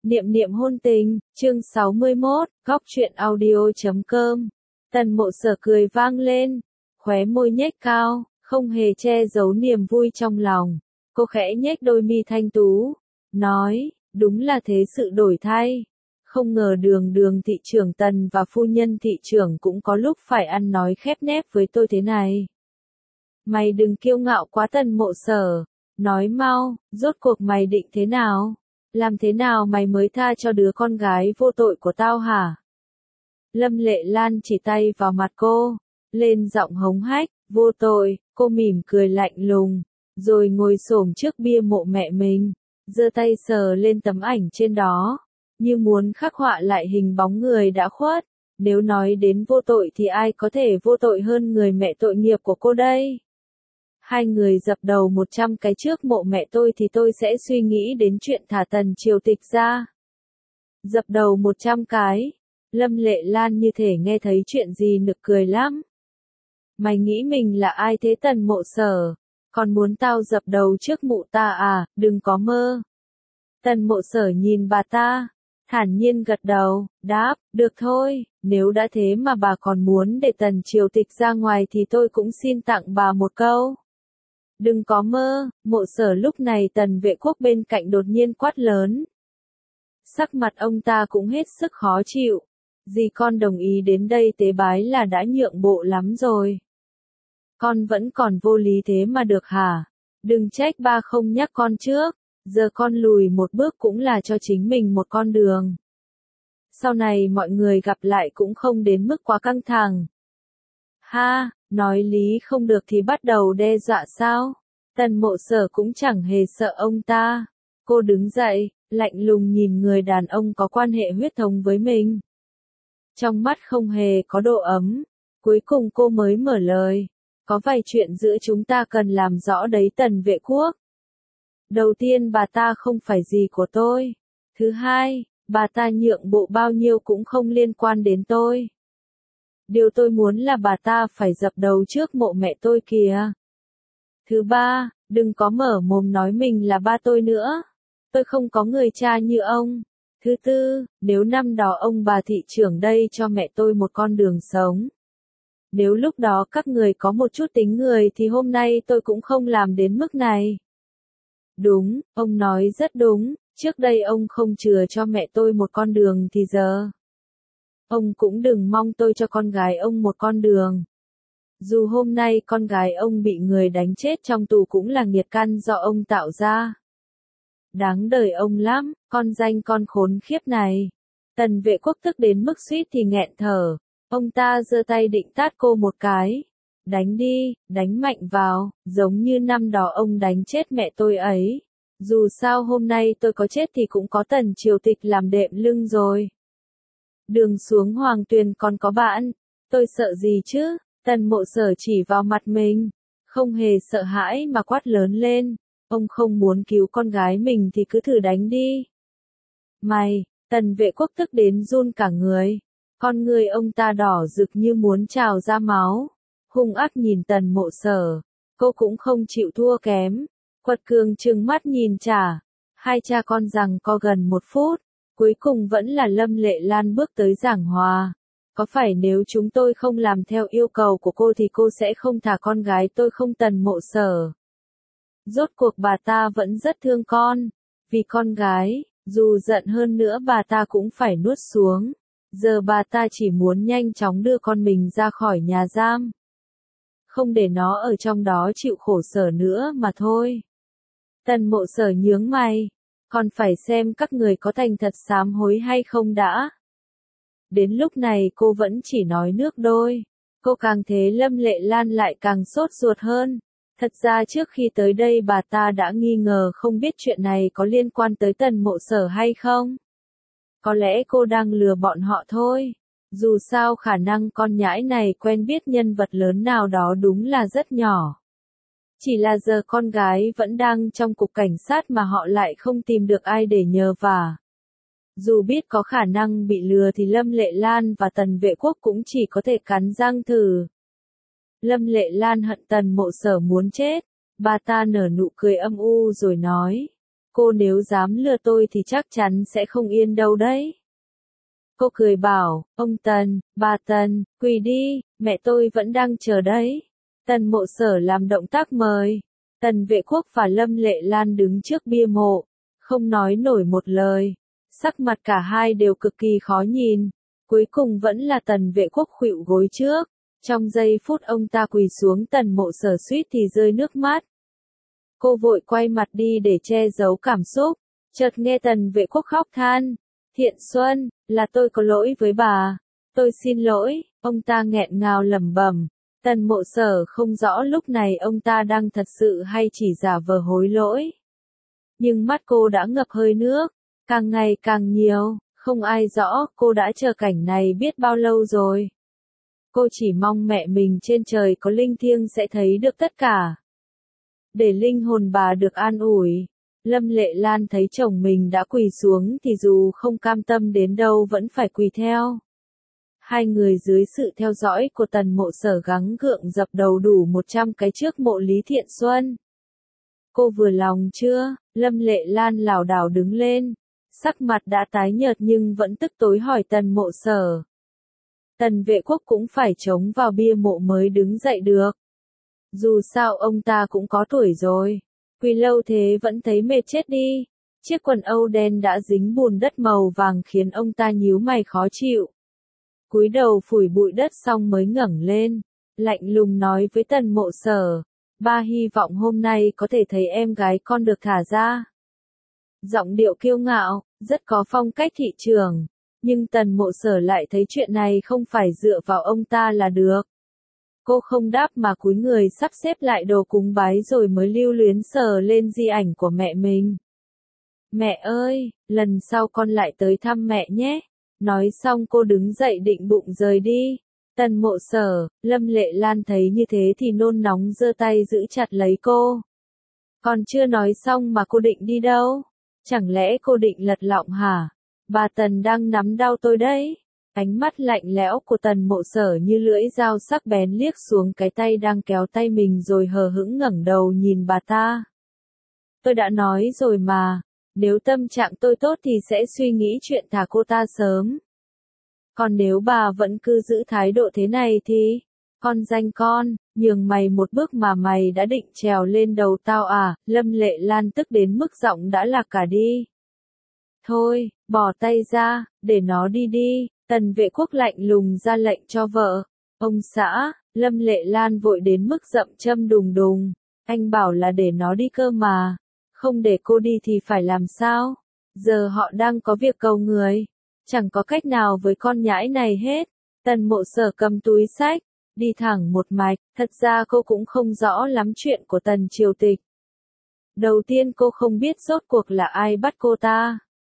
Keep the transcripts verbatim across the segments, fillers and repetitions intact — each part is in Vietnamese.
Niệm niệm hôn tình, chương sáu mươi mốt, góc truyện audio chấm com. Tần Mộ Sở cười vang lên, khóe môi nhếch cao, không hề che giấu niềm vui trong lòng. Cô khẽ nhếch đôi mi thanh tú, nói, đúng là thế sự đổi thay. Không ngờ đường đường thị trưởng Tần và phu nhân thị trưởng cũng có lúc phải ăn nói khép nép với tôi thế này. Mày đừng kiêu ngạo quá Tần Mộ Sở, nói mau, rốt cuộc mày định thế nào? Làm thế nào mày mới tha cho đứa con gái vô tội của tao hả? Lâm Lệ Lan chỉ tay vào mặt cô, lên giọng hống hách, vô tội, cô mỉm cười lạnh lùng, rồi ngồi xổm trước bia mộ mẹ mình, giơ tay sờ lên tấm ảnh trên đó, như muốn khắc họa lại hình bóng người đã khuất. Nếu nói đến vô tội thì ai có thể vô tội hơn người mẹ tội nghiệp của cô đây? Hai người dập đầu một trăm cái trước mộ mẹ tôi thì tôi sẽ suy nghĩ đến chuyện thả Tần Triều Tịch ra. Dập đầu một trăm cái, Lâm Lệ Lan như thể nghe thấy chuyện gì nực cười lắm. Mày nghĩ mình là ai thế Tần Mộ Sở? Còn muốn tao dập đầu trước mụ ta à, đừng có mơ. Tần Mộ Sở nhìn bà ta, thản nhiên gật đầu, đáp, được thôi, nếu đã thế mà bà còn muốn để Tần Triều Tịch ra ngoài thì tôi cũng xin tặng bà một câu. Đừng có mơ, Mộ Sở lúc này Tần Vệ Quốc bên cạnh đột nhiên quát lớn. Sắc mặt ông ta cũng hết sức khó chịu. Dì con đồng ý đến đây tế bái là đã nhượng bộ lắm rồi. Con vẫn còn vô lý thế mà được hả? Đừng trách ba không nhắc con trước, giờ con lùi một bước cũng là cho chính mình một con đường. Sau này mọi người gặp lại cũng không đến mức quá căng thẳng. Ha, nói lý không được thì bắt đầu đe dọa sao? Tần Mộ Sở cũng chẳng hề sợ ông ta. Cô đứng dậy, lạnh lùng nhìn người đàn ông có quan hệ huyết thống với mình. Trong mắt không hề có độ ấm. Cuối cùng cô mới mở lời. Có vài chuyện giữa chúng ta cần làm rõ đấy Tần Vệ Quốc. Đầu tiên bà ta không phải gì của tôi. Thứ hai, bà ta nhượng bộ bao nhiêu cũng không liên quan đến tôi. Điều tôi muốn là bà ta phải dập đầu trước mộ mẹ tôi kìa. Thứ ba, đừng có mở mồm nói mình là ba tôi nữa. Tôi không có người cha như ông. Thứ tư, nếu năm đó ông bà thị trưởng đây cho mẹ tôi một con đường sống. Nếu lúc đó các người có một chút tính người thì hôm nay tôi cũng không làm đến mức này. Đúng, ông nói rất đúng, trước đây ông không chừa cho mẹ tôi một con đường thì giờ. Ông cũng đừng mong tôi cho con gái ông một con đường. Dù hôm nay con gái ông bị người đánh chết trong tù cũng là nghiệt căn do ông tạo ra. Đáng đời ông lắm, con danh con khốn khiếp này. Tần Vệ Quốc tức đến mức suýt thì nghẹn thở. Ông ta giơ tay định tát cô một cái. Đánh đi, đánh mạnh vào, giống như năm đó ông đánh chết mẹ tôi ấy. Dù sao hôm nay tôi có chết thì cũng có Tần Triều Tịch làm đệm lưng rồi. Đường xuống Hoàng Tuyền còn có bạn, tôi sợ gì chứ? Tần Mộ Sở chỉ vào mặt mình, không hề sợ hãi mà quát lớn lên. Ông không muốn cứu con gái mình thì cứ thử đánh đi. Mày, Tần Vệ Quốc tức đến run cả người. Con người ông ta đỏ rực như muốn trào ra máu. Hung ác nhìn Tần Mộ Sở. Cô cũng không chịu thua kém. Quật cường trừng mắt nhìn trả. Hai cha con giằng co gần một phút. Cuối cùng vẫn là Lâm Lệ Lan bước tới giảng hòa. Có phải nếu chúng tôi không làm theo yêu cầu của cô thì cô sẽ không thả con gái tôi không Tần Mộ Sở? Rốt cuộc bà ta vẫn rất thương con. Vì con gái, dù giận hơn nữa bà ta cũng phải nuốt xuống. Giờ bà ta chỉ muốn nhanh chóng đưa con mình ra khỏi nhà giam. Không để nó ở trong đó chịu khổ sở nữa mà thôi. Tần Mộ Sở nhướng mày. Còn phải xem các người có thành thật sám hối hay không đã. Đến lúc này cô vẫn chỉ nói nước đôi. Cô càng thế Lâm Lệ Lan lại càng sốt ruột hơn. Thật ra trước khi tới đây bà ta đã nghi ngờ không biết chuyện này có liên quan tới Tần Mộ Sở hay không. Có lẽ cô đang lừa bọn họ thôi. Dù sao khả năng con nhãi này quen biết nhân vật lớn nào đó đúng là rất nhỏ. Chỉ là giờ con gái vẫn đang trong cục cảnh sát mà họ lại không tìm được ai để nhờ vả. Dù biết có khả năng bị lừa thì Lâm Lệ Lan và Tần Vệ Quốc cũng chỉ có thể cắn răng thử. Lâm Lệ Lan hận Tần Mộ Sở muốn chết. Bà ta nở nụ cười âm u rồi nói. Cô nếu dám lừa tôi thì chắc chắn sẽ không yên đâu đấy. Cô cười bảo, ông Tần, bà Tần, quỳ đi, mẹ tôi vẫn đang chờ đấy. Tần Mộ Sở làm động tác mời. Tần Vệ Quốc và Lâm Lệ Lan đứng trước bia mộ, không nói nổi một lời. Sắc mặt cả hai đều cực kỳ khó nhìn. Cuối cùng vẫn là Tần Vệ Quốc khuỵu gối trước. Trong giây phút ông ta quỳ xuống, Tần Mộ Sở suýt thì rơi nước mắt. Cô vội quay mặt đi để che giấu cảm xúc. Chợt nghe Tần Vệ Quốc khóc than. Thiện Xuân, là tôi có lỗi với bà. Tôi xin lỗi, ông ta nghẹn ngào lẩm bẩm. Tần Mộ Sở không rõ lúc này ông ta đang thật sự hay chỉ giả vờ hối lỗi. Nhưng mắt cô đã ngập hơi nước, càng ngày càng nhiều, không ai rõ cô đã chờ cảnh này biết bao lâu rồi. Cô chỉ mong mẹ mình trên trời có linh thiêng sẽ thấy được tất cả. Để linh hồn bà được an ủi. Lâm Lệ Lan thấy chồng mình đã quỳ xuống thì dù không cam tâm đến đâu vẫn phải quỳ theo. Hai người dưới sự theo dõi của Tần Mộ Sở gắng gượng dập đầu đủ một trăm cái trước mộ Lý Thiện Xuân. Cô vừa lòng chưa? Lâm Lệ Lan lảo đảo đứng lên. Sắc mặt đã tái nhợt nhưng vẫn tức tối hỏi Tần Mộ Sở. Tần Vệ Quốc cũng phải chống vào bia mộ mới đứng dậy được. Dù sao ông ta cũng có tuổi rồi. Quỳ lâu thế vẫn thấy mệt chết đi. Chiếc quần âu đen đã dính bùn đất màu vàng khiến ông ta nhíu mày khó chịu. Cúi đầu phủi bụi đất xong mới ngẩng lên. Lạnh lùng nói với Tần Mộ Sở. Ba hy vọng hôm nay có thể thấy em gái con được thả ra. Giọng điệu kiêu ngạo, rất có phong cách thị trường. Nhưng Tần Mộ Sở lại thấy chuyện này không phải dựa vào ông ta là được. Cô không đáp mà cúi người sắp xếp lại đồ cúng bái rồi mới lưu luyến sờ lên di ảnh của mẹ mình. Mẹ ơi, lần sau con lại tới thăm mẹ nhé. Nói xong cô đứng dậy định bụng rời đi. Tần Mộ Sở, Lâm Lệ Lan thấy như thế thì nôn nóng giơ tay giữ chặt lấy cô. Còn chưa nói xong mà cô định đi đâu? Chẳng lẽ cô định lật lọng hả? Bà Tần đang nắm đau tôi đấy. Ánh mắt lạnh lẽo của Tần Mộ Sở như lưỡi dao sắc bén liếc xuống cái tay đang kéo tay mình rồi hờ hững ngẩng đầu nhìn bà ta. Tôi đã nói rồi mà, nếu tâm trạng tôi tốt thì sẽ suy nghĩ chuyện thả cô ta sớm. Còn nếu bà vẫn cứ giữ thái độ thế này thì, con danh con, nhường mày một bước mà mày đã định trèo lên đầu tao à? Lâm Lệ Lan tức đến mức giọng đã lạc cả đi. Thôi, bỏ tay ra, để nó đi đi. Tần Vệ Quốc lạnh lùng ra lệnh cho vợ. Ông xã, Lâm Lệ Lan vội đến mức dậm châm đùng đùng. Anh bảo là để nó đi cơ mà. Không để cô đi thì phải làm sao? Giờ họ đang có việc cầu người. Chẳng có cách nào với con nhãi này hết. Tần Mộ Sở cầm túi xách, đi thẳng một mạch. Thật ra cô cũng không rõ lắm chuyện của Tần Triều Tịch. Đầu tiên cô không biết rốt cuộc là ai bắt cô ta.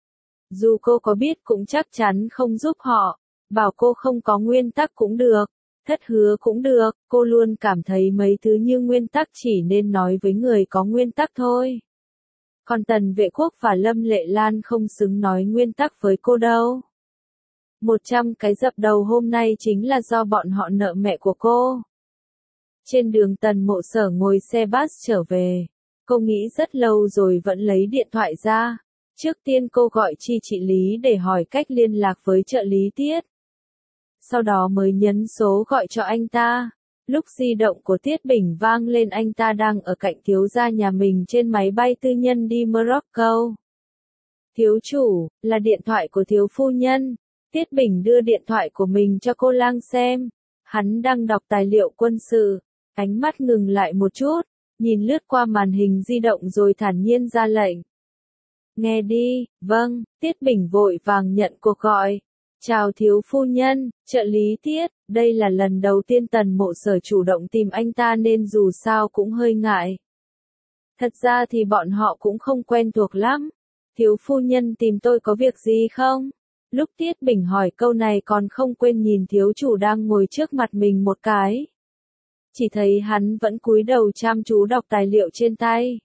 Dù cô có biết cũng chắc chắn không giúp họ. Bảo cô không có nguyên tắc cũng được. Thất hứa cũng được. Cô luôn cảm thấy mấy thứ như nguyên tắc chỉ nên nói với người có nguyên tắc thôi. Còn Tần Vệ Quốc và Lâm Lệ Lan không xứng nói nguyên tắc với cô đâu. Một trăm cái dập đầu hôm nay chính là do bọn họ nợ mẹ của cô. Trên đường Tần Mộ Sở ngồi xe bus trở về. Cô nghĩ rất lâu rồi vẫn lấy điện thoại ra. Trước tiên cô gọi chi chị Lý để hỏi cách liên lạc với trợ lý Tiết. Sau đó mới nhấn số gọi cho anh ta. Lúc di động của Tiết Bình vang lên anh ta đang ở cạnh thiếu gia nhà mình trên máy bay tư nhân đi Morocco. Thiếu chủ, là điện thoại của thiếu phu nhân. Tiết Bình đưa điện thoại của mình cho cô Lang xem. Hắn đang đọc tài liệu quân sự. Ánh mắt ngừng lại một chút, nhìn lướt qua màn hình di động rồi thản nhiên ra lệnh. Nghe đi, vâng, Tiết Bình vội vàng nhận cuộc gọi. Chào thiếu phu nhân, trợ lý Tiết, đây là lần đầu tiên Tần Mộ Sở chủ động tìm anh ta nên dù sao cũng hơi ngại. Thật ra thì bọn họ cũng không quen thuộc lắm. Thiếu phu nhân tìm tôi có việc gì không? Lúc Tiết Bình hỏi câu này còn không quên nhìn thiếu chủ đang ngồi trước mặt mình một cái. Chỉ thấy hắn vẫn cúi đầu chăm chú đọc tài liệu trên tay.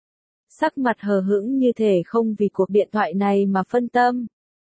Sắc mặt hờ hững như thể không vì cuộc điện thoại này mà phân tâm.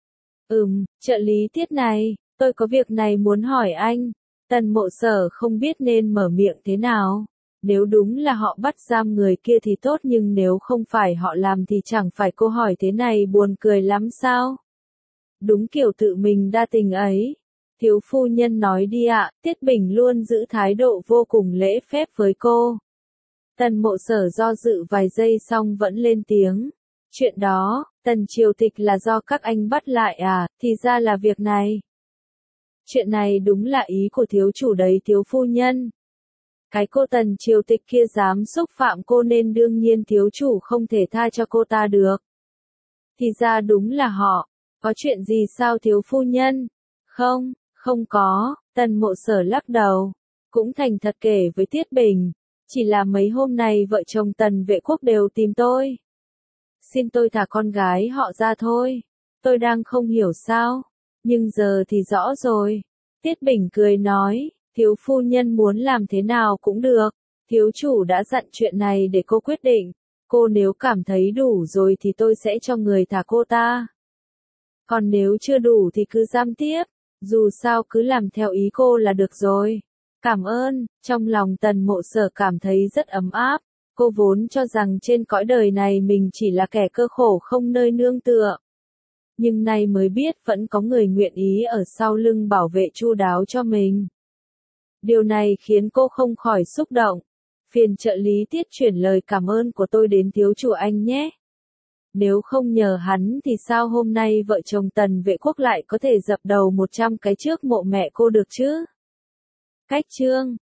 Ừm, trợ lý Tiết này, tôi có việc này muốn hỏi anh. Tần Mộ Sở không biết nên mở miệng thế nào. Nếu đúng là họ bắt giam người kia thì tốt, nhưng nếu không phải họ làm thì chẳng phải cô hỏi thế này buồn cười lắm sao? Đúng kiểu tự mình đa tình ấy. Thiếu phu nhân nói đi ạ, Tiết Bình luôn giữ thái độ vô cùng lễ phép với cô. Tần Mộ Sở do dự vài giây xong vẫn lên tiếng. Chuyện đó, Tần Triều Tịch là do các anh bắt lại à, thì ra là việc này. Chuyện này đúng là ý của thiếu chủ đấy thiếu phu nhân. Cái cô Tần Triều Tịch kia dám xúc phạm cô nên đương nhiên thiếu chủ không thể tha cho cô ta được. Thì ra đúng là họ. Có chuyện gì sao thiếu phu nhân? Không, không có, Tần Mộ Sở lắc đầu. Cũng thành thật kể với Tiết Bình. Chỉ là mấy hôm nay vợ chồng Tần Vệ Quốc đều tìm tôi. Xin tôi thả con gái họ ra thôi. Tôi đang không hiểu sao. Nhưng giờ thì rõ rồi. Tiết Bình cười nói, thiếu phu nhân muốn làm thế nào cũng được. Thiếu chủ đã dặn chuyện này để cô quyết định. Cô nếu cảm thấy đủ rồi thì tôi sẽ cho người thả cô ta. Còn nếu chưa đủ thì cứ giam tiếp. Dù sao cứ làm theo ý cô là được rồi. Cảm ơn, trong lòng Tần Mộ Sở cảm thấy rất ấm áp. Cô vốn cho rằng trên cõi đời này mình chỉ là kẻ cơ khổ không nơi nương tựa. Nhưng nay mới biết vẫn có người nguyện ý ở sau lưng bảo vệ chu đáo cho mình. Điều này khiến cô không khỏi xúc động. Phiền trợ lý Tiết chuyển lời cảm ơn của tôi đến thiếu chủ anh nhé. Nếu không nhờ hắn thì sao hôm nay vợ chồng Tần Vệ Quốc lại có thể dập đầu một trăm cái trước mộ mẹ cô được chứ? Cách chương